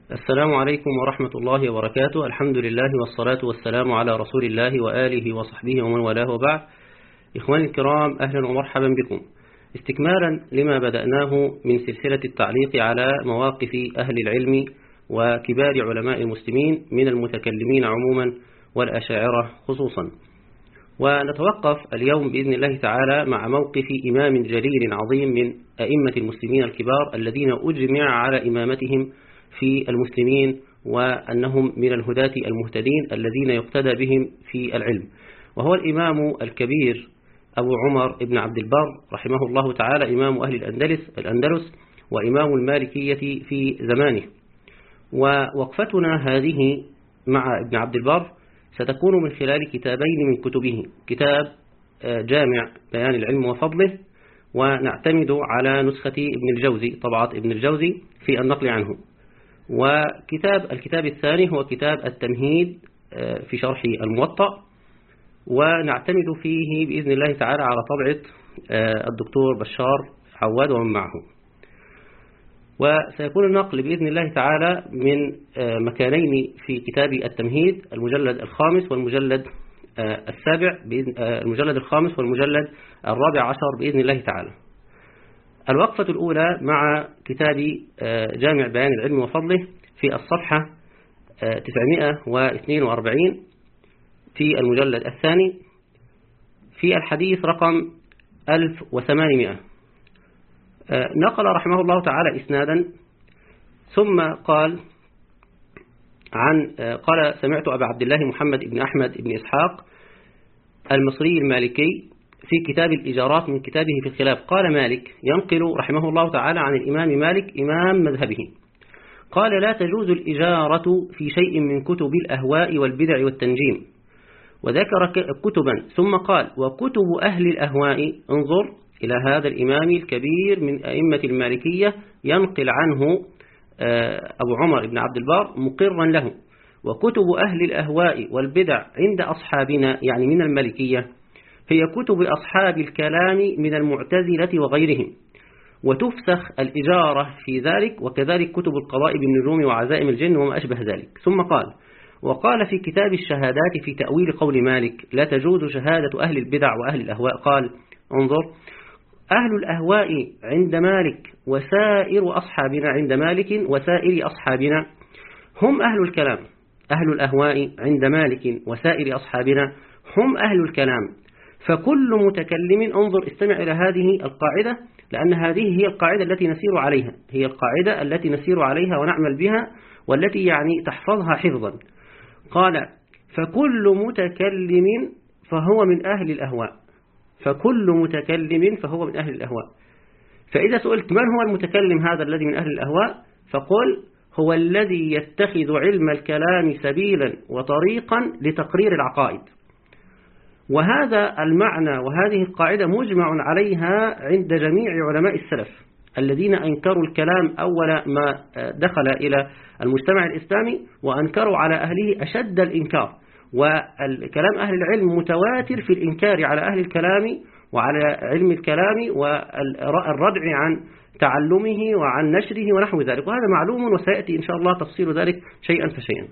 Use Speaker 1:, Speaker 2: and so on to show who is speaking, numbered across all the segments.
Speaker 1: السلام عليكم ورحمة الله وبركاته. الحمد لله والصلاة والسلام على رسول الله وآله وصحبه ومن والاه، وبعد. إخواني الكرام، أهلا ومرحبا بكم استكمالا لما بدأناه من سلسلة التعليق على مواقف أهل العلم وكبار علماء المسلمين من المتكلمين عموما والأشاعرة خصوصا. ونتوقف اليوم بإذن الله تعالى مع موقف إمام جليل عظيم من أئمة المسلمين الكبار الذين أجمع على إمامتهم في المسلمين وأنهم من الهداة المهتدين الذين يقتدى بهم في العلم، وهو الإمام الكبير أبو عمر ابن عبد البر رحمه الله تعالى، إمام أهل الأندلس وإمام المالكية في زمانه. ووقفتنا هذه مع ابن عبد البر ستكون من خلال كتابين من كتبه، كتاب جامع بيان العلم وفضله، ونعتمد على نسخة ابن الجوزي، طبعة ابن الجوزي في النقل عنه. الكتاب الثاني هو كتاب التمهيد في شرح الموطأ، ونعتمد فيه بإذن الله تعالى على طبعة الدكتور بشار عواد ومن معه. وسيكون النقل بإذن الله تعالى من مكانين في كتاب التمهيد، المجلد الخامس والمجلد السابع، المجلد الخامس والمجلد الرابع عشر بإذن الله تعالى. الوقفة الأولى مع كتاب جامع بيان العلم وفضله في الصفحة 942 في المجلد الثاني في الحديث رقم 1800. نقل رحمه الله تعالى إسنادا، ثم قال سمعت أبا عبد الله محمد بن أحمد بن إسحاق المصري المالكي في كتاب الإجارات من كتابه في الخلاف، قال مالك ينقل رحمه الله تعالى عن الإمام مالك إمام مذهبه، قال لا تجوز الإجارة في شيء من كتب الأهواء والبدع والتنجيم، وذكر كتبا ثم قال وكتب أهل الأهواء. انظر إلى هذا الإمام الكبير من أئمة المالكية ينقل عنه أبو عمر بن عبد البر مقرا له، وكتب أهل الأهواء والبدع عند أصحابنا يعني من المالكية هي كتب أصحاب الكلام من المعتزلة وغيرهم، وتفسخ الإجارة في ذلك، وكذلك كتب القضاء بالنجوم وعزائم الجن وما أشبه ذلك. ثم وقال في كتاب الشهادات في تأويل قول مالك لا تجوز شهادة أهل البدع وأهل الأهواء، قال انظر أهل الأهواء عند مالك وسائر أصحابنا عند مالك وسائر أصحابنا هم أهل الكلام. أهل الأهواء عند مالك وسائر أصحابنا هم أهل الكلام، فكل متكلم، انظر استمع إلى هذه القاعدة، لأن هذه هي القاعدة التي نسير عليها، هي القاعدة التي نسير عليها ونعمل بها، والتي يعني تحفظها حفظا. قال فكل متكلم فهو من أهل الأهواء، فكل متكلم فهو من أهل الأهواء. فإذا سئلت من هو المتكلم هذا الذي من أهل الأهواء، فقل هو الذي يتخذ علم الكلام سبيلا وطريقا لتقرير العقائد. وهذا المعنى وهذه القاعدة مجمع عليها عند جميع علماء السلف الذين أنكروا الكلام أول ما دخل إلى المجتمع الإسلامي، وأنكروا على أهله أشد الإنكار. والكلام أهل العلم متواتر في الإنكار على أهل الكلام وعلى علم الكلام والردع عن تعلمه وعن نشره ونحو ذلك، وهذا معلوم وسيأتي إن شاء الله تفصيل ذلك شيئا فشيئا.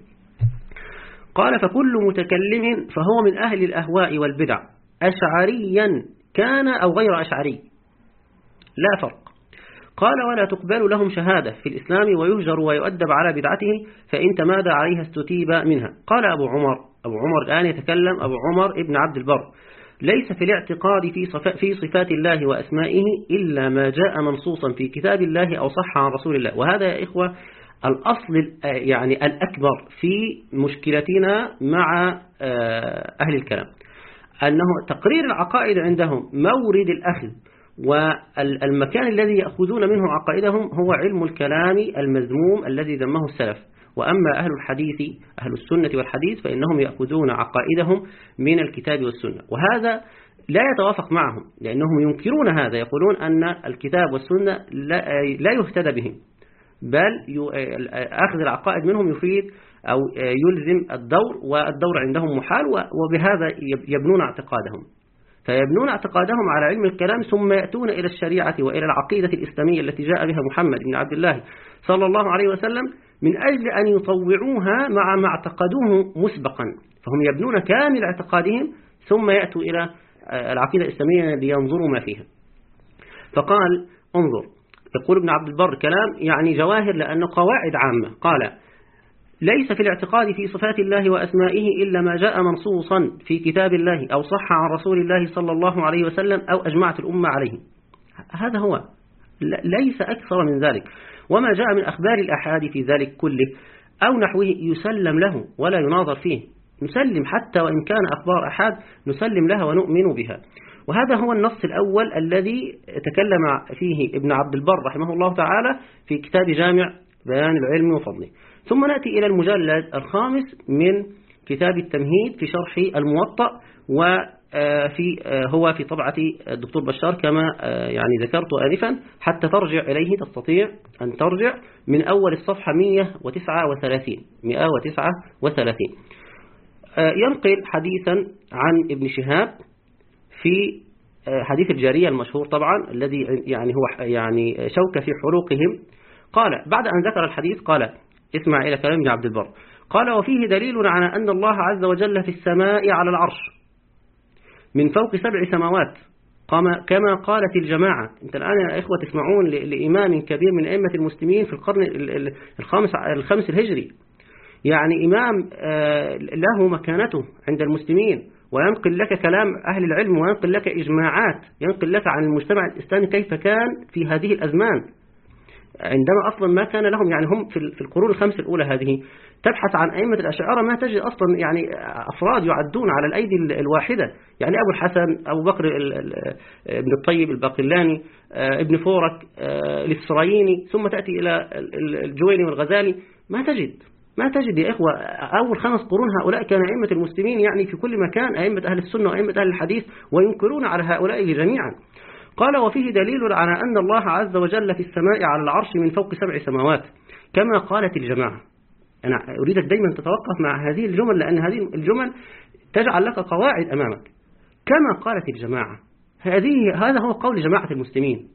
Speaker 1: قال فكل متكلم فهو من أهل الأهواء والبدع أشعريا كان أو غير أشعري لا فرق. قال ولا تقبل لهم شهادة في الإسلام ويهجر ويؤدب على بدعته، فإن تمادى عليها استتيب منها. قال أبو عمر الآن يتكلم أبو عمر ابن عبد البر ليس في الاعتقاد في صفات الله وأسمائه إلا ما جاء منصوصا في كتاب الله أو صح عن رسول الله. وهذا يا إخوة الأصل يعني الأكبر في مشكلتنا مع أهل الكلام، أنه تقرير العقائد عندهم مورد الأخذ والمكان الذي يأخذون منه عقائدهم هو علم الكلام المذموم الذي ذمه السلف. وأما أهل الحديث أهل السنة والحديث فإنهم يأخذون عقائدهم من الكتاب والسنة، وهذا لا يتوافق معهم لأنهم ينكرون هذا، يقولون أن الكتاب والسنة لا يهتدى بهم، بل أخذ العقائد منهم يفيد أو يلزم الدور، والدور عندهم محال، وبهذا يبنون اعتقادهم. فيبنون اعتقادهم على علم الكلام، ثم يأتون إلى الشريعة وإلى العقيدة الإسلامية التي جاء بها محمد بن عبد الله صلى الله عليه وسلم، من أجل أن يطوعوها مع ما اعتقدوه مسبقا، فهم يبنون كامل اعتقادهم ثم يأتوا إلى العقيدة الإسلامية لينظروا ما فيها. فقال انظر، يقول ابن عبد البر كلام يعني جواهر لأنه قواعد عامة. قال ليس في الاعتقاد في صفات الله وأسمائه إلا ما جاء منصوصا في كتاب الله أو صح عن رسول الله صلى الله عليه وسلم أو أجمعت الأمة عليه. هذا هو، ليس أكثر من ذلك. وما جاء من أخبار الأحاد في ذلك كله أو نحوه يسلم له ولا يناظر فيه، نسلم حتى وإن كان أخبار أحاد نسلم لها ونؤمن بها. وهذا هو النص الأول الذي تكلم فيه ابن عبد البر رحمه الله تعالى في كتاب جامع بيان العلم وفضله. ثم نأتي إلى المجلد الخامس من كتاب التمهيد في شرح الموطأ، هو في طبعة الدكتور بشار كما يعني ذكرت آنفا، حتى ترجع إليه تستطيع أن ترجع من أول الصفحة 139. ينقل حديثا عن ابن شهاب في حديث الجارية المشهور طبعا الذي يعني هو يعني شوك في حلوقهم. قال بعد أن ذكر الحديث قال اسمع إلى كلام ابن عبد البر، قال وفيه دليل على أن الله عز وجل في السماء على العرش من فوق 7 سماوات كما قالت الجماعة. انت الآن يا إخوة تسمعون لإمام كبير من أئمة المسلمين في القرن الخامس الهجري، يعني إمام له مكانته عند المسلمين، وينقل لك كلام أهل العلم وينقل لك إجماعات، ينقل لك عن المجتمع الإسلامي كيف كان في هذه الأزمان عندما أصلا ما كان لهم، يعني هم في القرون الخمس الأولى هذه تبحث عن أئمة الأشاعرة ما تجد أصلا يعني أفراد يعدون على الأيدي الواحدة، يعني أبو الحسن، أبو بكر ابن الطيب الباقلاني، ابن فورك الإسرائيلي، ثم تأتي إلى الجويني والغزالي. ما تجد يا إخوة. أول 5 قرون هؤلاء كان أئمة المسلمين يعني في كل مكان، أئمة أهل السنة وأئمة أهل الحديث، وينكرون على هؤلاء جميعا. قال وفيه دليل على أن الله عز وجل في السماء على العرش من فوق 7 سماوات كما قالت الجماعة. أنا أريدك دايما تتوقف مع هذه الجمل، لأن هذه الجمل تجعل لك قواعد أمامك. كما قالت الجماعة، هذا هو قول جماعة المسلمين،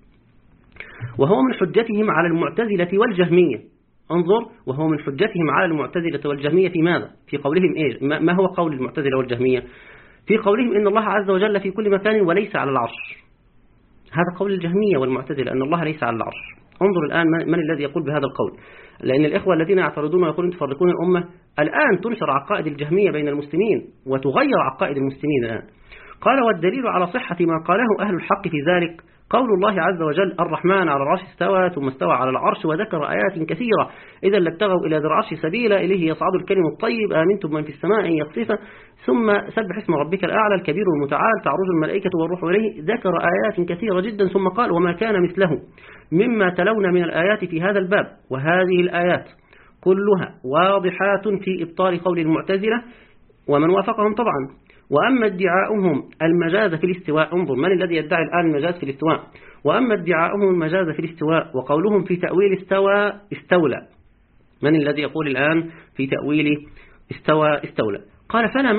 Speaker 1: وهو من حجتهم على المعتزلة والجهمية. انظر، وهو من حجتهم على المعتزلة والجهمية في ماذا؟ في قولهم إيه؟ ما هو قول المعتزلة والجهمية؟ في قولهم إن الله عز وجل في كل مكان وليس على العرش. هذا قول الجهمية والمعتزلة أن الله ليس على العرش. انظر الآن من الذي يقول بهذا القول، لأن الإخوة الذين يعترضون ويقولون تفرقون الأمة، الآن تنشر عقائد الجهمية بين المسلمين وتغير عقائد المسلمين الآن. قال والدليل على صحة ما قاله أهل الحق في ذلك قول الله عز وجل الرحمن على العرش استوى ثم استوى على العرش، وذكر آيات كثيرة إذا لابتغوا إلى ذي العرش سبيلا إليه يصعد الكلم الطيب آمنتم من في السماء أن يقصف ثم سبح اسم ربك الأعلى الكبير المتعال تعرج الملائكة والروح إليه. ذكر آيات كثيرة جدا ثم قال وما كان مثله مما تلون من الآيات في هذا الباب، وهذه الآيات كلها واضحات في إبطال قول المعتزلة ومن وافقهم طبعا. وأما ادعاؤهم المجاز في الاستواء، انظر من الذي يدعي الآن المجاز في الاستواء، وأما ادعاؤهم المجاز في الاستواء وقولهم في تأويل استولى، من الذي يقول الآن في تأويل استولى؟ قال فلا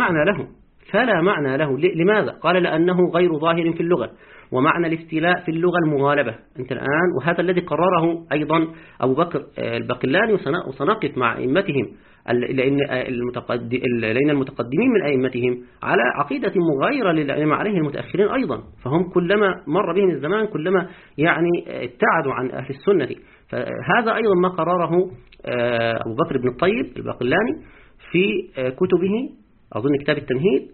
Speaker 1: معنى له. لماذا؟ قال لأنه غير ظاهر في اللغة، ومعنى الاستيلاء في اللغة المغالبة. أنت الآن، وهذا الذي قرره أيضا أبو بكر الباقلاني وسنقف مع أئمتهم، لأن المتقدمين من أئمتهم على عقيدة مغايرة لما عليه المتأخرين أيضا، فهم كلما مر بهم الزمان كلما يعني ابتعدوا عن أهل السنة. فهذا أيضا ما قرره أبو بكر بن الطيب الباقلاني في كتبه، أظن كتاب التمهيد،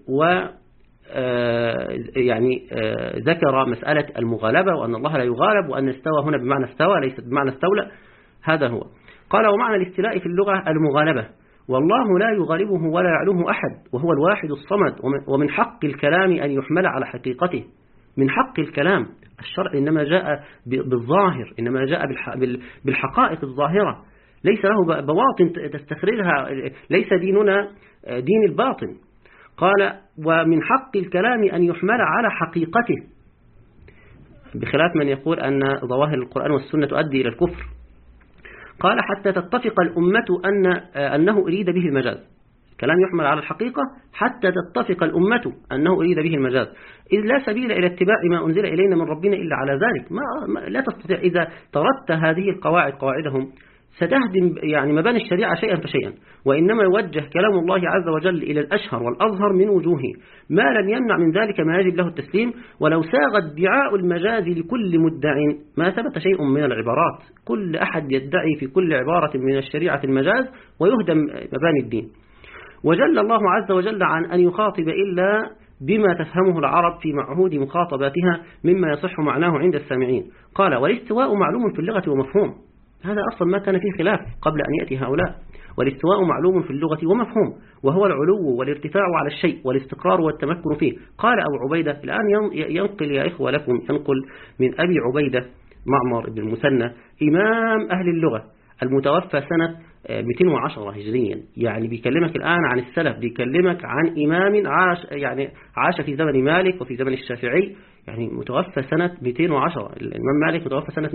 Speaker 1: يعني ذكر مسألة المغالبة وأن الله لا يغالب، وأن استوى هنا بمعنى استوى ليست بمعنى استولى. هذا هو. قال ومعنى الاستيلاء في اللغة المغالبة، والله لا يغالبه ولا يعلوه أحد وهو الواحد الصمد، ومن حق الكلام أن يحمل على حقيقته. من حق الكلام، الشرع إنما جاء بالظاهر، إنما جاء بالحقائق الظاهرة، ليس له بواطن تستخرجها، ليس ديننا دين الباطن. قال ومن حق الكلام أن يحمل على حقيقته، بخلاف من يقول أن ظواهر القرآن والسنة تؤدي إلى الكفر. قال حتى تتفق الأمة أنه أريد به المجاز. كلام يحمل على الحقيقة حتى تتفق الأمة أنه أريد به المجاز، إذ لا سبيل إلى اتباع ما أنزل إلينا من ربنا إلا على ذلك. لا تستطيع إذا طردت هذه القواعد قواعدهم ستهدم يعني مباني الشريعة شيئا فشيئا، وإنما يوجه كلام الله عز وجل إلى الأشهر والأظهر من وجوهه ما لم يمنع من ذلك ما يجب له التسليم. ولو ساغ ادعاء المجاز لكل مدع ما ثبت شيء من العبارات، كل أحد يدعي في كل عبارة من الشريعة المجاز ويهدم مباني الدين. وجل الله عز وجل عن أن يخاطب إلا بما تفهمه العرب في معهود مخاطباتها مما يصح معناه عند السامعين. قال: والاستواء معلوم في اللغة ومفهوم. هذا أصلا ما كان فيه خلاف قبل أن يأتي هؤلاء. والاستواء معلوم في اللغة ومفهوم، وهو العلو والارتفاع على الشيء والاستقرار والتمكن فيه. قال أبو عبيدة، الآن ينقل يا إخوة لكم، ينقل من أبي عبيدة معمر بن المثنى إمام أهل اللغة المتوفى سنة 210 هجريا، يعني بيكلمك الآن عن السلف، بيكلمك عن إمام عاش في زمن مالك وفي زمن الشافعي، يعني متوفى سنة 210. الإمام مالك متوفى سنة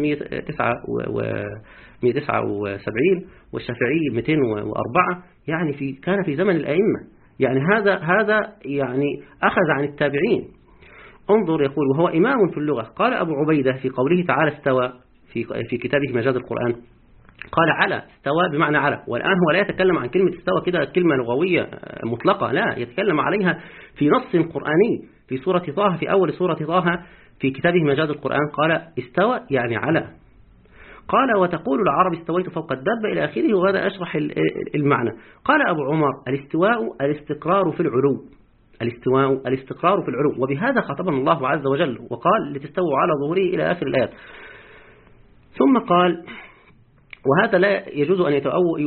Speaker 1: 179 والشافعي 204، يعني كان في زمن الأئمة، يعني هذا يعني أخذ عن التابعين. انظر، يقول: وهو إمام في اللغة. قال أبو عبيدة في قوله تعالى استوى في كتابه مجاز القرآن، قال على، استوى بمعنى على. والآن هو لا يتكلم عن كلمة استوى كده كلمة لغوية مطلقة، لا، يتكلم عليها في نص قرآني في سورة طه، في أول سورة طه في كتابه مجاز القرآن، قال استوى يعني على. قال: وتقول العرب استويت فوق الدابة إلى آخره، وهذا أشرح المعنى. قال أبو عمر: الاستواء الاستقرار في العلو، الاستواء الاستقرار في العلو، وبهذا خاطبنا الله عز وجل وقال: لتستووا على ظهوره إلى آخر الآيات. ثم قال: وهذا لا يجوز أن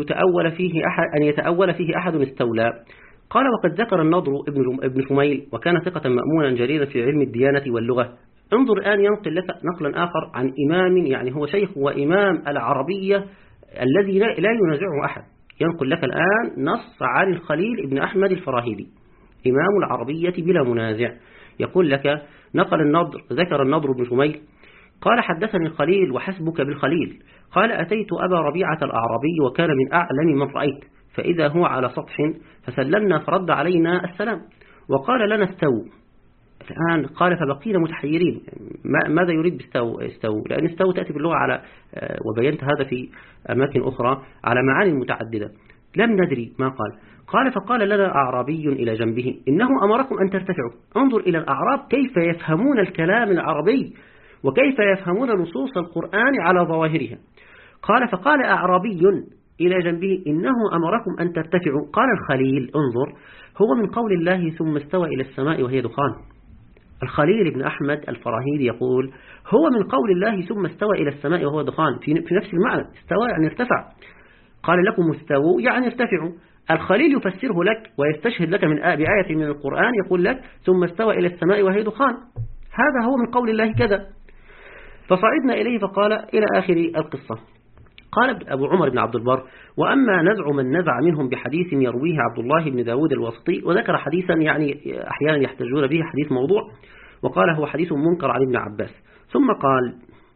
Speaker 1: يتأول فيه أحد استولى. قال: وقد ذكر النضر ابن شميل، وكان ثقة مأمونا جليلا في علم الديانة واللغة. انظر الآن ينقل لك نقلا آخر عن إمام، يعني هو شيخ وإمام العربية الذي لا ينازعه أحد. ينقل لك الآن نص عن الخليل ابن أحمد الفراهيدي، إمام العربية بلا منازع. يقول لك: ذكر النضر بن شميل قال: حدثني الخليل وحسبك بالخليل. قال: أتيت أبا ربيعة الأعرابي وكان من أعلم من رأيت، فإذا هو على سطح فسلمنا فرد علينا السلام وقال لنا استووا. الآن قال: فبقينا متحيرين، ماذا يريد استووا؟ لأن استووا تأتي باللغة على، وبينت هذا في أماكن أخرى، على معاني متعددة، لم ندري ما قال: فقال لنا أعرابي إلى جنبه: إنه أمركم أن ترتفعوا. انظر إلى الأعراب كيف يفهمون الكلام العربي وكيف يفهمون نصوص القرآن على ظواهرها. قال: فقال أعرابي إلى جنبه: إنه أمركم أن ترتفعوا. قال الخليل: انظر، هو من قول الله ثم استوى إلى السماء وهي دخان. الخليل بن أحمد الفراهيدي يقول: هو من قول الله ثم استوى إلى السماء وهو دخان، في نفس المعنى، استوى يعني ارتفع. قال: لكم استووا يعني ارتفعوا. الخليل يفسره لك ويستشهد لك بآية من القرآن، يقول لك ثم استوى إلى السماء وهي دخان، هذا هو من قول الله كذا. فصعدنا إليه فقال إلى آخر القصة. قال أبو عمر بن عبد البر: وأما نزع من نزع منهم بحديث يرويه عبد الله بن داود الواسطي، وذكر حديثا يعني أحيانا يحتجون به حديث موضوع، وقال هو حديث منكر عن ابن عباس. ثم قال: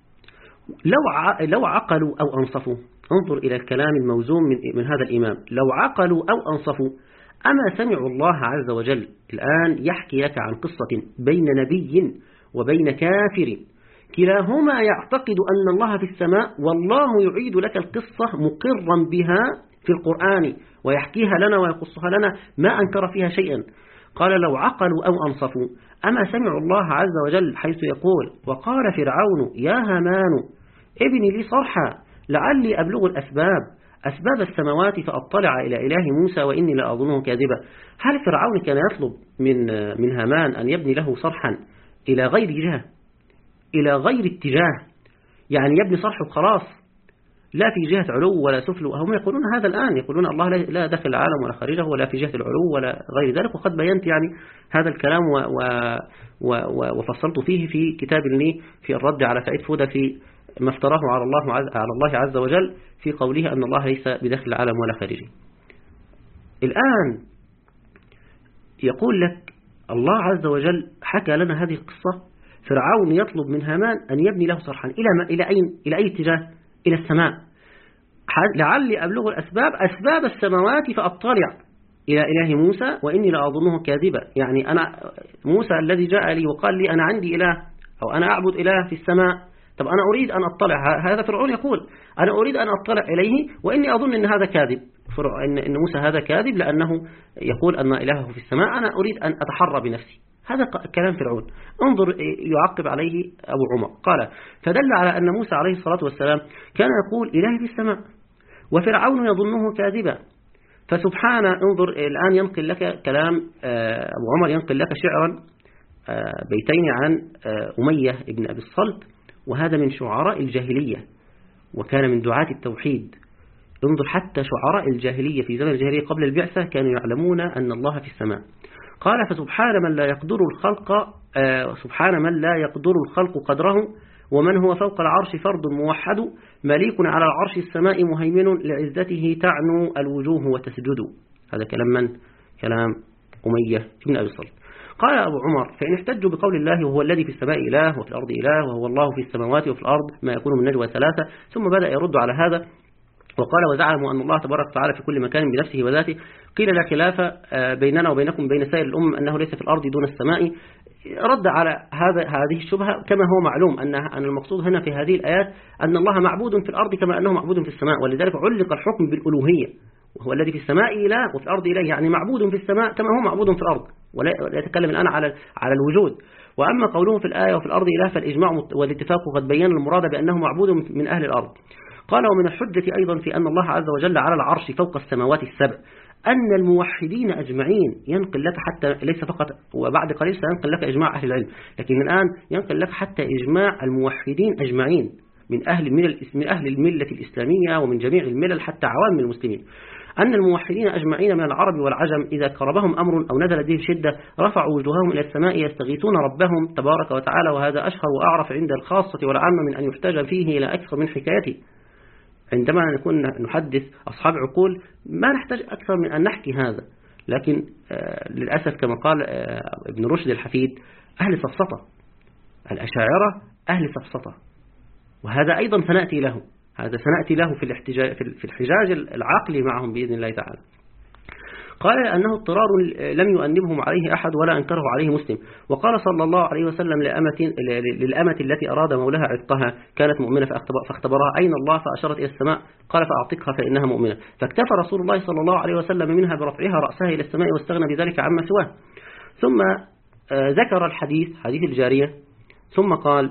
Speaker 1: لو عقلوا أو أنصفوا. انظر إلى الكلام الموزون من هذا الإمام: لو عقلوا أو أنصفوا أما سمعوا الله عز وجل. الآن يحكي لك عن قصة بين نبي وبين كافر، كلاهما يعتقد أن الله في السماء، والله يعيد لك القصة مقرا بها في القرآن ويحكيها لنا ويقصها لنا، ما أنكر فيها شيئا. قال: لو عقلوا أو أنصفوا أما سمعوا الله عز وجل حيث يقول: وقال فرعون يا هامان ابني لي صرحا لعلي أبلغ أسباب السماوات فأطلع إلى إله موسى وإني لأظنه كاذبا. هل فرعون كان يطلب من هامان أن يبني له صرحا إلى غير جهة، إلى غير اتجاه، يعني يبني صرحه خلاص، لا في جهة علو ولا سفل؟ هم يقولون هذا الآن، يقولون الله لا داخل العالم ولا خارجه ولا في جهة العلو ولا غير ذلك. وقد بينت يعني هذا الكلام وفصلت فيه في كتاب لي في الرد على سعيد فودة في ما افتراه على الله عز وجل في قوله أن الله ليس بداخل العالم ولا خارجه. الآن يقول لك الله عز وجل حكى لنا هذه القصة: فرعون يطلب من هامان أن يبني له صرحا إلى أي اتجاه؟ إلى السماء، لعلي أبلغ أسباب السماوات فأطلع إلى إله موسى وإني لأظنه كاذبا. يعني أنا موسى الذي جاء لي وقال لي أنا عندي إله أو أنا أعبد إله في السماء، طب أنا أريد أن أطلع، هذا فرعون يقول أنا أريد أن أطلع إليه وإني أظن أن هذا كاذب، إن موسى هذا كاذب لأنه يقول أن إلهه في السماء، أنا أريد أن أتحرى بنفسي. هذا كلام فرعون. انظر يعقب عليه أبو عمر قال فدل على أن موسى عليه الصلاة والسلام كان يقول إلهي في السماء وفرعون يظنه كاذبا. فسبحان، انظر الآن ينقل لك كلام أبو عمر، ينقل لك شعرا بيتين عن أمية ابن أبي الصلت، وهذا من شعراء الجاهلية وكان من دعاة التوحيد. انظر حتى شعراء الجاهلية في زمن الجاهلية قبل البعثة كانوا يعلمون أن الله في السماء. قال فسبحان من لا يقدر الخلق سبحان من لا يقدر الخلق قدره، ومن هو فوق العرش فرد موحد، مليك على العرش السماء مهيمن، لعزته تعنو الوجوه وتسجد. هذا كلام من؟ كلام أمية بن أبي الصلت. قال أبو عمر فإن احتجوا بقول الله وهو الذي في السماء إله وفي الأرض إله وهو الله في السماوات وفي الأرض ما يكون من نجوى ثلاثة، ثم بدأ يرد على هذا وقال وزعموا أن الله تبارك وتعالى في كل مكان بنفسه وذاته، قيل لا خلاف بيننا وبينكم بين سائر الأمم أنه ليس في الأرض دون السماء. رد على هذه الشبهة كما هو معلوم أن المقصود هنا في هذه الآيات أن الله معبود في الأرض كما أنه معبود في السماء، ولذلك علق الحكم بالألوهية، وهو الذي في السماء إله وفي الأرض إله، يعني معبود في السماء كما هو معبود في الأرض، ولا يتكلم الآن على الوجود. وأما قوله في الآية وفي الأرض إله فالإجماع والاتفاق قد بين المراد بأنه معبود من أهل الأرض. قال ومن الحجة أيضا في أن الله عز وجل على العرش فوق السماوات السبع أن الموحدين أجمعين، ينقل لك حتى ليس فقط، وبعد قليل سينقل لك إجماع أهل العلم، لكن الآن ينقل لك حتى إجماع الموحدين أجمعين من أهل الملة الإسلامية ومن جميع الملل حتى عوام المسلمين، أن الموحدين أجمعين من العرب والعجم إذا كربهم أمر أو نزل به شدة رفعوا وجوههم إلى السماء يستغيثون ربهم تبارك وتعالى، وهذا أشهر وأعرف عند الخاصة والعامة من أن يحتاج فيه إلى أكثر من حكايته. عندما نكون نحدث أصحاب عقول ما نحتاج أكثر من أن نحكي هذا، لكن للأسف كما قال ابن رشد الحفيد أهل سفسطة، الأشاعرة أهل سفسطة، وهذا أيضا سنأتي له، هذا سنأتي له في الحجاج العقلي معهم بإذن الله تعالى. قال أنه اضطرار لم يؤنبهم عليه أحد ولا أنكره عليه مسلم. وقال صلى الله عليه وسلم للأمة التي أراد مولاها عتقها كانت مؤمنة فاختبرها أين الله فأشارت إلى السماء قال فأعتقها فإنها مؤمنة، فاكتفى رسول الله صلى الله عليه وسلم منها برفعها رأسها إلى السماء واستغنى بذلك عما سواه. ثم ذكر حديث الجارية ثم قال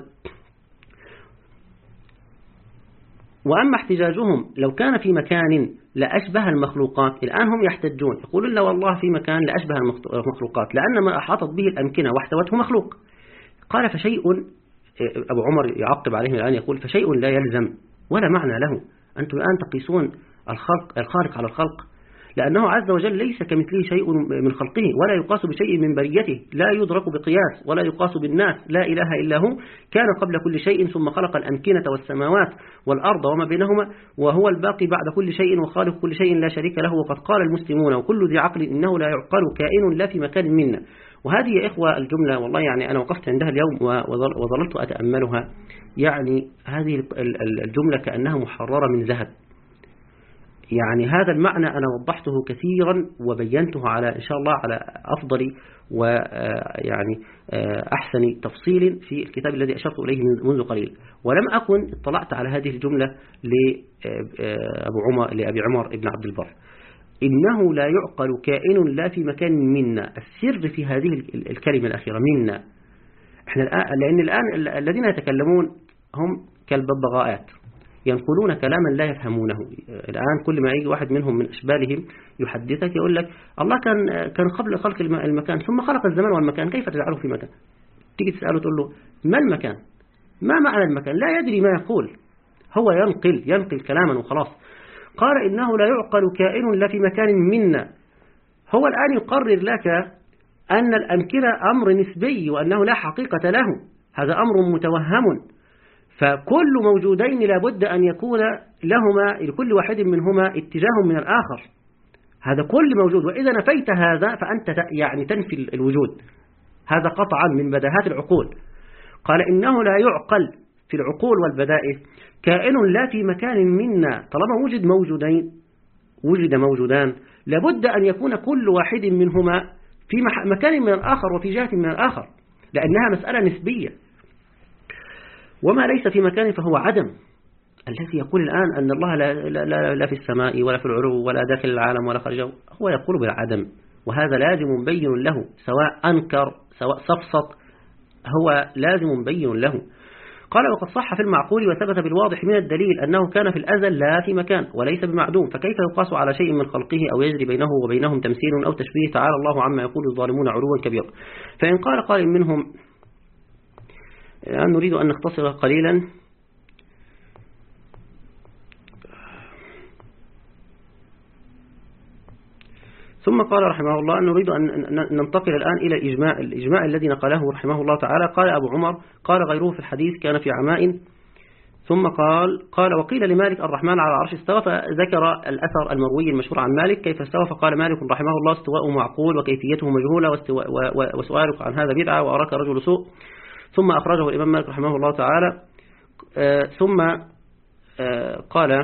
Speaker 1: وأما احتجاجهم لو كان في مكان لأشبه المخلوقات، الآن هم يحتجون يقولون لو الله في مكان لأشبه المخلوقات لأن ما أحاطت به الأمكنة واحتوته مخلوق. قال فشيء، أبو عمر يعقب عليهم الآن يقول فشيء لا يلزم ولا معنى له، أنتم الآن تقيسون الخالق على الخلق، لأنه عز وجل ليس كمثله شيء من خلقه ولا يقاس بشيء من بريته، لا يدرك بقياس ولا يقاس بالناس، لا إله إلا هو، كان قبل كل شيء ثم خلق الأمكنة والسماوات والأرض وما بينهما، وهو الباقي بعد كل شيء وخالق كل شيء لا شريك له. وقد قال المسلمون وكل ذي عقل إنه لا يعقل كائن لا في مكان منا. وهذه يا إخوة الجملة والله يعني أنا وقفت عندها اليوم وظللت أتأملها، يعني هذه الجملة كأنها محررة من ذهب. يعني هذا المعنى أنا وضحته كثيرا وبينته على إن شاء الله على أفضل ويعني أحسن تفصيل في الكتاب الذي أشرت إليه منذ قليل، ولم أكن اطلعت على هذه الجملة لأبي عمر ابن عبد البر، إنه لا يعقل كائن لا في مكان منا. السر في هذه الكلمة الأخيرة منا، إحنا لأن الآن الذين يتكلمون هم كالببغاءات ينقلون كلاما لا يفهمونه. الآن كل ما يجي واحد منهم من أشبالهم يحدثك يقول لك الله كان قبل خلق المكان ثم خلق الزمان والمكان كيف تجعله في مكان؟ تيجي تسأله تقول له ما المكان؟ ما معنى المكان؟ لا يدري ما يقول، هو ينقل كلاما وخلاص. قال إنه لا يعقل كائن لا في مكان منا. هو الآن يقرر لك أن الأمكنة أمر نسبي وأنه لا حقيقة له، هذا أمر متوهم، فكل موجودين لابد أن يكون لهما لكل واحد منهما اتجاه من الآخر، هذا كل موجود، وإذا نفيت هذا فأنت يعني تنفي الوجود، هذا قطعا من بداهات العقول. قال إنه لا يعقل في العقول والبدائه كائن لا في مكان منا، طالما وجد موجودان لابد أن يكون كل واحد منهما في مكان من الآخر وفي جهة من الآخر، لأنها مسألة نسبية. وما ليس في مكان فهو عدم. الذي يقول الآن أن الله لا في السماء ولا في العلو ولا داخل العالم ولا خارجه، هو يقول بالعدم، وهذا لازم مبين له، سواء أنكر سواء سفسط، هو لازم مبين له. قال وقد صح في المعقول وثبت بالواضح من الدليل أنه كان في الأزل لا في مكان وليس بمعدوم، فكيف يقاس على شيء من خلقه أو يجري بينه وبينهم تمثيل أو تشبيه؟ تعالى الله عما يقول الظالمون علوا كبيرا. فإن قال قائل منهم أن نريد أن نختصر قليلا، ثم قال رحمه الله أن نريد أن ننتقل الآن إلى الإجماع الذي نقله رحمه الله تعالى. قال أبو عمر قال غيره في الحديث كان في عماء، ثم قال وقيل لمالك الرحمن على العرش استوى، فذكر الأثر المروي المشهور عن مالك كيف استوى، فقال مالك رحمه الله استواء معقول وكيفيته مجهولة وسؤالك عن هذا بدعة وأراك رجل سوء. ثم أخرجه الإمام مالك رحمه الله تعالى. ثم قال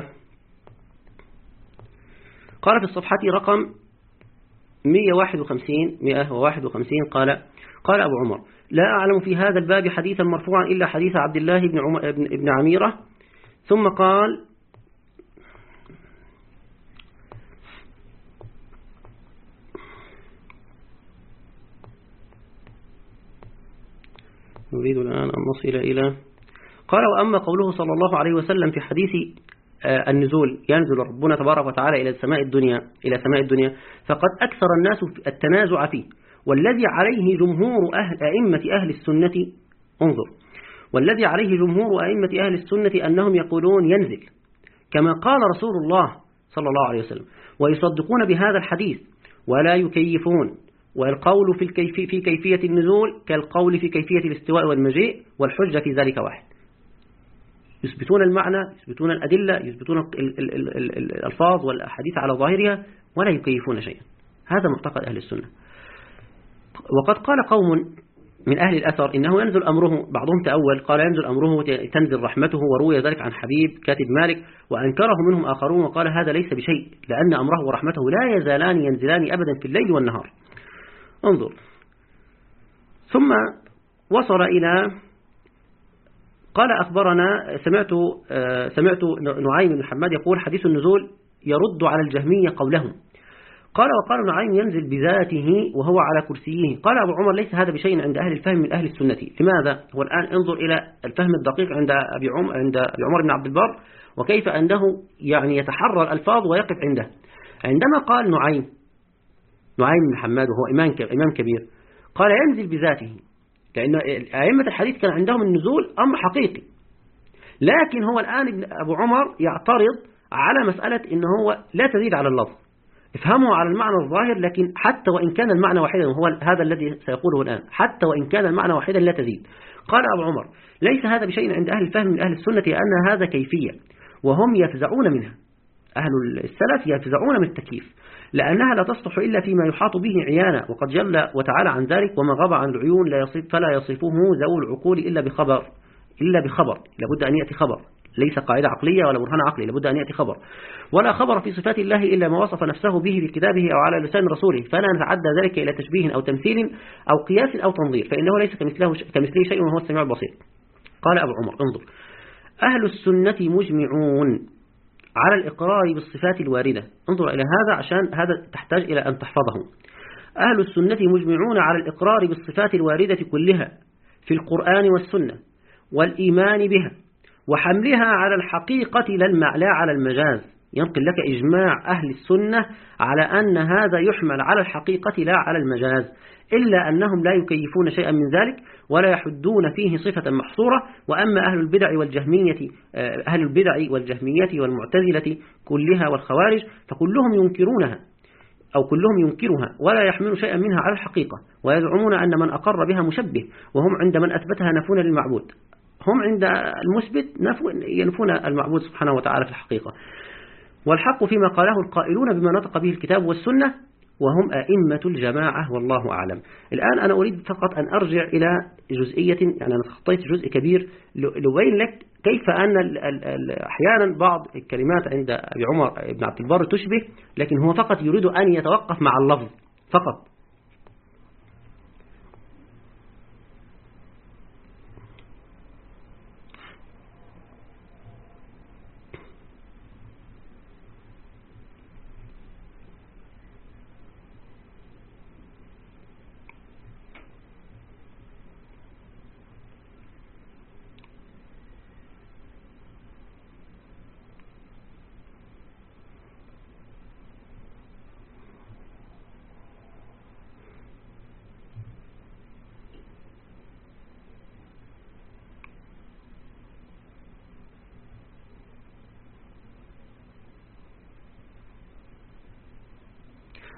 Speaker 1: في الصفحة رقم 151 قال أبو عمر لا أعلم في هذا الباب حديثا مرفوعا إلا حديث عبد الله بن عميرة. ثم قال نريد الآن أن نصل إلى قال وأما قوله صلى الله عليه وسلم في حديث النزول ينزل ربنا تبارك وتعالى إلى سماء الدنيا فقد أكثر الناس التنازع فيه، والذي عليه جمهور أئمة أهل السنة والذي عليه جمهور أئمة أهل السنة أنهم يقولون ينزل كما قال رسول الله صلى الله عليه وسلم، ويصدقون بهذا الحديث ولا يكيفون، والقول في كيفية النزول كالقول في كيفية الاستواء والمجيء، والحجة في ذلك واحد. يثبتون المعنى، يثبتون الأدلة، يثبتون الألفاظ والأحاديث على ظاهرها ولا يكيفون شيئا. هذا معتقد أهل السنة. وقد قال قوم من أهل الأثر إنه ينزل أمره، بعضهم تأول قال ينزل أمره تنزل رحمته، وروي ذلك عن حبيب كاتب مالك، وأنكره منهم آخرون وقال هذا ليس بشيء لأن أمره ورحمته لا يزالان ينزلان أبدا في الليل والنهار. انظر. ثم وصل إلى قال أخبرنا سمعت نعيم بن حماد يقول حديث النزول يرد على الجهمية قولهم. قال وقال نعيم ينزل بذاته وهو على كرسيه. قال أبو عمر ليس هذا بشيء عند أهل الفهم من أهل السنة. لماذا؟ والآن انظر إلى الفهم الدقيق عند أبي عمر بن عبد البر، وكيف أنه يعني يتحرى الألفاظ ويقف عنده. عندما قال نعيم بن حماد وهو إمام كبير قال ينزل بذاته، لأن أئمة الحديث كان عندهم النزول أمر حقيقي، لكن هو الآن أبو عمر يعترض على مسألة إنه هو لا تزيد على اللفظ، افهموا على المعنى الظاهر، لكن حتى وإن كان المعنى واحدا، وهو هذا الذي سيقوله الآن، حتى وإن كان المعنى واحدا لا تزيد. قال أبو عمر ليس هذا بشيء عند أهل الفهم من أهل السنة أن هذا كيفية، وهم يفزعون منها. أهل السلف يفزعون من التكييف لأنها لا تصلح إلا فيما يحاط به عيانا، وقد جل وتعالى عن ذلك وما غاب عن العيون فلا يصفه ذو العقول إلا بخبر، لابد أن يأتي خبر، ليس قاعدة عقلية ولا برهان عقلي، لابد أن يأتي خبر. ولا خبر في صفات الله إلا ما وصف نفسه به في كتابه أو على لسان رسوله، فلا نتعدى ذلك إلى تشبيه أو تمثيل أو قياس أو تنظير، فإنه ليس كمثله شيء وهو السميع البصير. قال أبو عمر انظر أهل السنة مجمعون على الإقرار بالصفات الواردة. انظر إلى هذا عشان هذا تحتاج إلى أن تحفظه. أهل السنة مجمعون على الإقرار بالصفات الواردة كلها في القرآن والسنة والإيمان بها وحملها على الحقيقة لا على المجاز. ينقل لك إجماع أهل السنة على أن هذا يحمل على الحقيقة لا على المجاز، إلا أنهم لا يكيفون شيئا من ذلك ولا يحدون فيه صفة محصورة. وأما أهل البدع والجهمية والمعتزلة كلها والخوارج فكلهم ينكرها ولا يحمل شيئا منها على الحقيقة، ويزعمون أن من أقر بها مشبه، وهم عند من أثبتها نفون للمعبود، هم عند المثبت ينفون المعبود سبحانه وتعالى في الحقيقة. والحق فيما قاله القائلون بما نطق به الكتاب والسنة، وهم أئمة الجماعة والله أعلم. الآن أنا أريد فقط أن أرجع إلى جزئية، يعني أنا خطيت جزء كبير لأبين لك كيف أن أحيانا بعض الكلمات عند أبي عمر بن عبد البر تشبه، لكن هو فقط يريد أن يتوقف مع اللفظ فقط.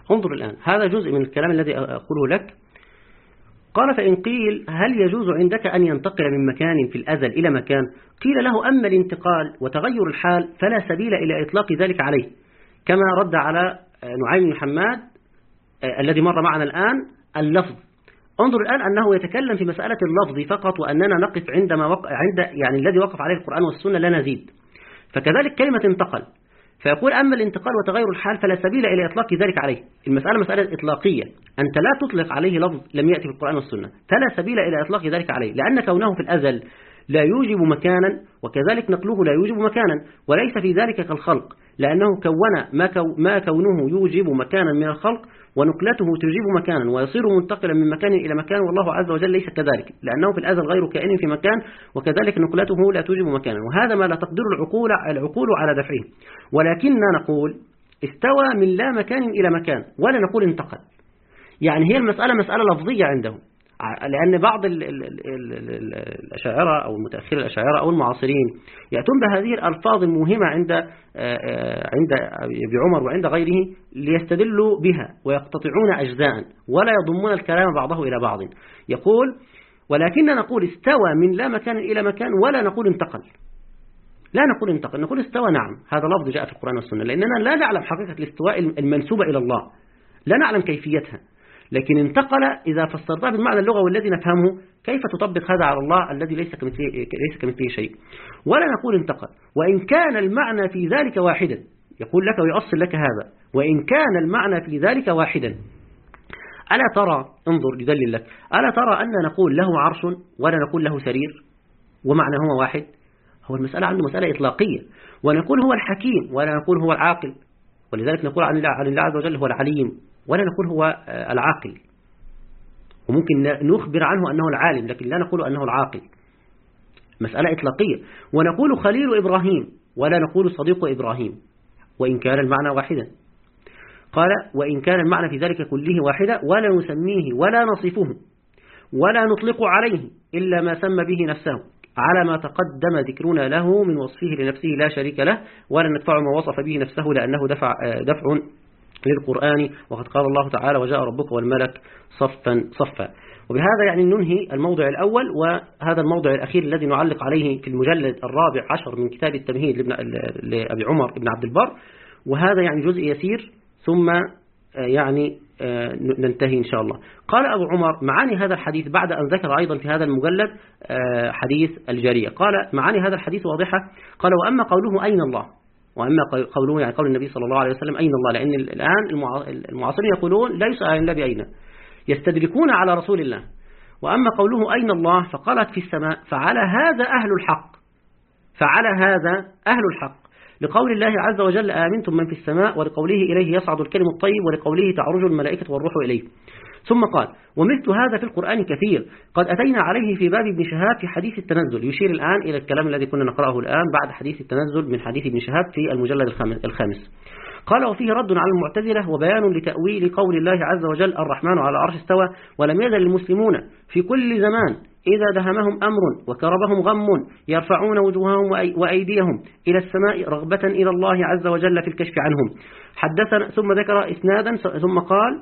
Speaker 1: انظر الآن، هذا جزء من الكلام الذي أقوله لك. قال فإن قيل هل يجوز عندك أن ينتقل من مكان في الأزل إلى مكان؟ قيل له أما الانتقال وتغير الحال فلا سبيل إلى إطلاق ذلك عليه، كما رد على نعيم بن حماد الذي مر معنا الآن اللفظ. انظر الآن أنه يتكلم في مسألة اللفظ فقط، وأننا نقف عند يعني الذي وقف عليه القرآن والسنة لا نزيد. فكذلك كلمة انتقل، فيقول أما الانتقال وتغير الحال فلا سبيل إلى إطلاق ذلك عليه. المسألة مسألة إطلاقية، أنت لا تطلق عليه لفظ لم يأتي في القرآن والسنة، فلا سبيل إلى إطلاق ذلك عليه، لأن كونه في الأزل لا يوجب مكانا، وكذلك نقله لا يوجب مكانا، وليس في ذلك كالخلق، لأنه كون ما كونه يوجب مكانا من الخلق ونقلته تجيب مكانا ويصير منتقلا من مكان إلى مكان، والله عز وجل ليس كذلك، لأنه في الأزل غير كائن في مكان، وكذلك نقلته لا توجب مكانا، وهذا ما لا تقدر العقول على دفعه. ولكننا نقول استوى من لا مكان إلى مكان، ولا نقول انتقل. يعني هي المسألة مسألة لفظية عندهم، لأن بعض الأشاعرة أو المتأخر الأشاعرة أو المعاصرين يأتون بهذه الألفاظ الموهمة عند أبي عمر وعند غيره ليستدلوا بها ويقتطعون أجزاء ولا يضمون الكلام بعضه إلى بعض. يقول ولكننا نقول استوى من لا مكان إلى مكان، ولا نقول انتقل. لا نقول انتقل، نقول استوى. نعم، هذا لفظ جاء في القرآن والسنة، لأننا لا نعلم حقيقة الاستواء المنسوبة إلى الله، لا نعلم كيفيتها. لكن انتقل إذا فسرتها بالمعنى اللغوي الذي نفهمه، كيف تطبق هذا على الله الذي ليس كمثله شيء؟ ولا نقول انتقل، وإن كان المعنى في ذلك واحدا. يقول لك ويؤصل لك هذا، وإن كان المعنى في ذلك واحدا. ألا ترى، انظر يدلل لك، ألا ترى أن نقول له عرش ولا نقول له سرير ومعنى هو واحد؟ هو المسألة عنده مسألة إطلاقية. ونقول هو الحكيم ولا نقول هو العاقل، ولذلك نقول عن الله عز وجل هو العليم ولا نقول هو العاقل. وممكن نخبر عنه أنه العالم، لكن لا نقول أنه العاقل. مسألة إطلاقية. ونقول خليل إبراهيم ولا نقول صديق إبراهيم، وإن كان المعنى واحدا. قال وإن كان المعنى في ذلك كله واحدا، ولا نسميه ولا نصفه ولا نطلق عليه إلا ما سمى به نفسه، على ما تقدم ذكرنا له من وصفه لنفسه لا شريك له، ولا ندفع ما وصف به نفسه لأنه دفع للقرآن، وقد قال الله تعالى وجاء ربك والملك صفا صفا. وبهذا يعني ننهي الموضع الأول، وهذا الموضع الأخير الذي نعلق عليه في المجلد 14 من كتاب التمهيد لأبي عمر بن عبد البر. وهذا يعني جزء يسير، ثم يعني ننتهي إن شاء الله. قال أبو عمر معاني هذا الحديث بعد أن ذكر أيضا في هذا المجلد حديث الجارية، قال معاني هذا الحديث واضحة. قال وأما قوله أين الله، وأما قوله يعني قول النبي صلى الله عليه وسلم أين الله، لأن الآن المعاصرين يقولون لا يسأل عن الله بأين، يستدركون على رسول الله. وأما قوله أين الله فقالت في السماء، فعلى هذا أهل الحق، فعلى هذا أهل الحق، لقول الله عز وجل آمنتم من في السماء، ولقوله إليه يصعد الكلم الطيب، ولقوله تعرج الملائكة والروح إليه. ثم قال ومثل هذا في القرآن كثير قد أتينا عليه في باب ابن شهاب في حديث التنزل. يشير الآن إلى الكلام الذي كنا نقرأه الآن بعد حديث التنزل من حديث ابن شهاب في المجلد الخامس. قال وفيه رد على المعتزلة وبيان لتأويل قول الله عز وجل الرحمن على العرش استوى، ولم يزل المسلمون في كل زمان إذا دهمهم أمر وكربهم غم يرفعون وجوههم وأيديهم إلى السماء رغبة إلى الله عز وجل في الكشف عنهم. حدثنا ثم ذكر إسنادا ثم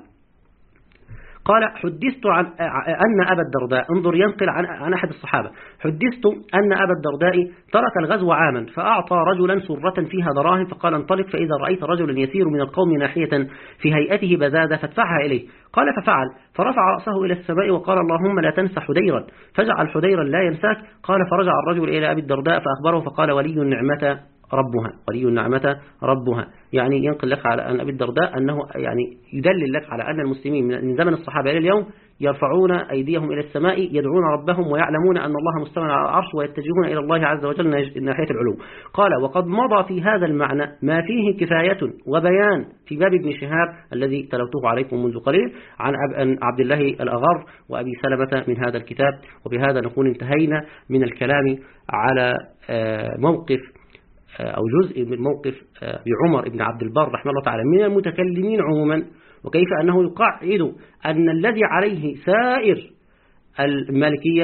Speaker 1: قال حدثت أن أبا الدرداء، انظر ينقل عن أحد الصحابة، حدثت أن أبا الدرداء ترك الغزو عاما فأعطى رجلا سرة فيها دراهم فقال انطلق، فإذا رأيت رجلا يسير من القوم ناحية في هيئته بزادة فادفعها إليه. قال ففعل، فرفع رأسه إلى السماء وقال اللهم لا تنسى حديرا، فجعل حديرا لا ينساك. قال فرجع الرجل إلى أبي الدرداء فأخبره فقال ولي النعمة ربها، ولي النعمة ربها، يعني ينقل لك على أن أبي الدرداء أنه يعني يدلل لك على أن المسلمين من زمن الصحابة إلى اليوم يرفعون أيديهم إلى السماء يدعون ربهم ويعلمون أن الله مستوى على العرش ويتجهون إلى الله عز وجل ناحية العلو. قال وقد مضى في هذا المعنى ما فيه كفاية وبيان في باب ابن شهاب الذي تلوته عليكم منذ قليل عن عبد الله الأغر وأبي سلمة من هذا الكتاب. وبهذا نكون انتهينا من الكلام على موقف أو جزء من موقف بعمر بن عبد البر رحمه الله تعالى من المتكلمين عموما، وكيف أنه يقعد أن الذي عليه سائر المالكية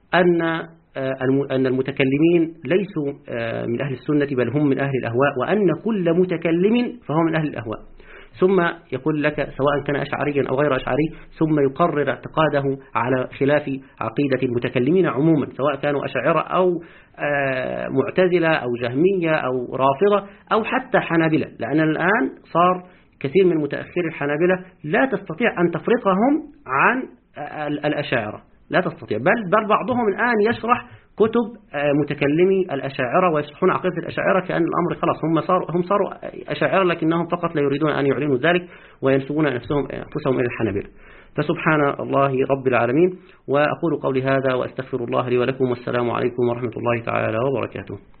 Speaker 1: أن المتكلمين ليسوا من أهل السنة بل هم من أهل الأهواء، وأن كل متكلم فهو من أهل الأهواء. ثم يقول لك سواء كان أشعريا أو غير أشعري، ثم يقرر اعتقاده على خلاف عقيدة المتكلمين عموما، سواء كانوا أشاعرة أو معتزلة أو جهمية أو رافضة أو حتى حنابلة، لأن الآن صار كثير من متأخر الحنابلة لا تستطيع أن تفرقهم عن الأشاعرة، لا تستطيع، بل بعضهم الآن يشرح كتب متكلمي الأشاعرة ويشرحون عقيدة الأشاعرة كأن الأمر خلاص هم صاروا أشاعرة، لكنهم فقط لا يريدون أن يعلنوا ذلك وينسبون أنفسهم إلى الحنابلة. فسبحان الله رب العالمين. وأقول قولي هذا وأستغفر الله لي ولكم، والسلام عليكم ورحمة الله تعالى وبركاته.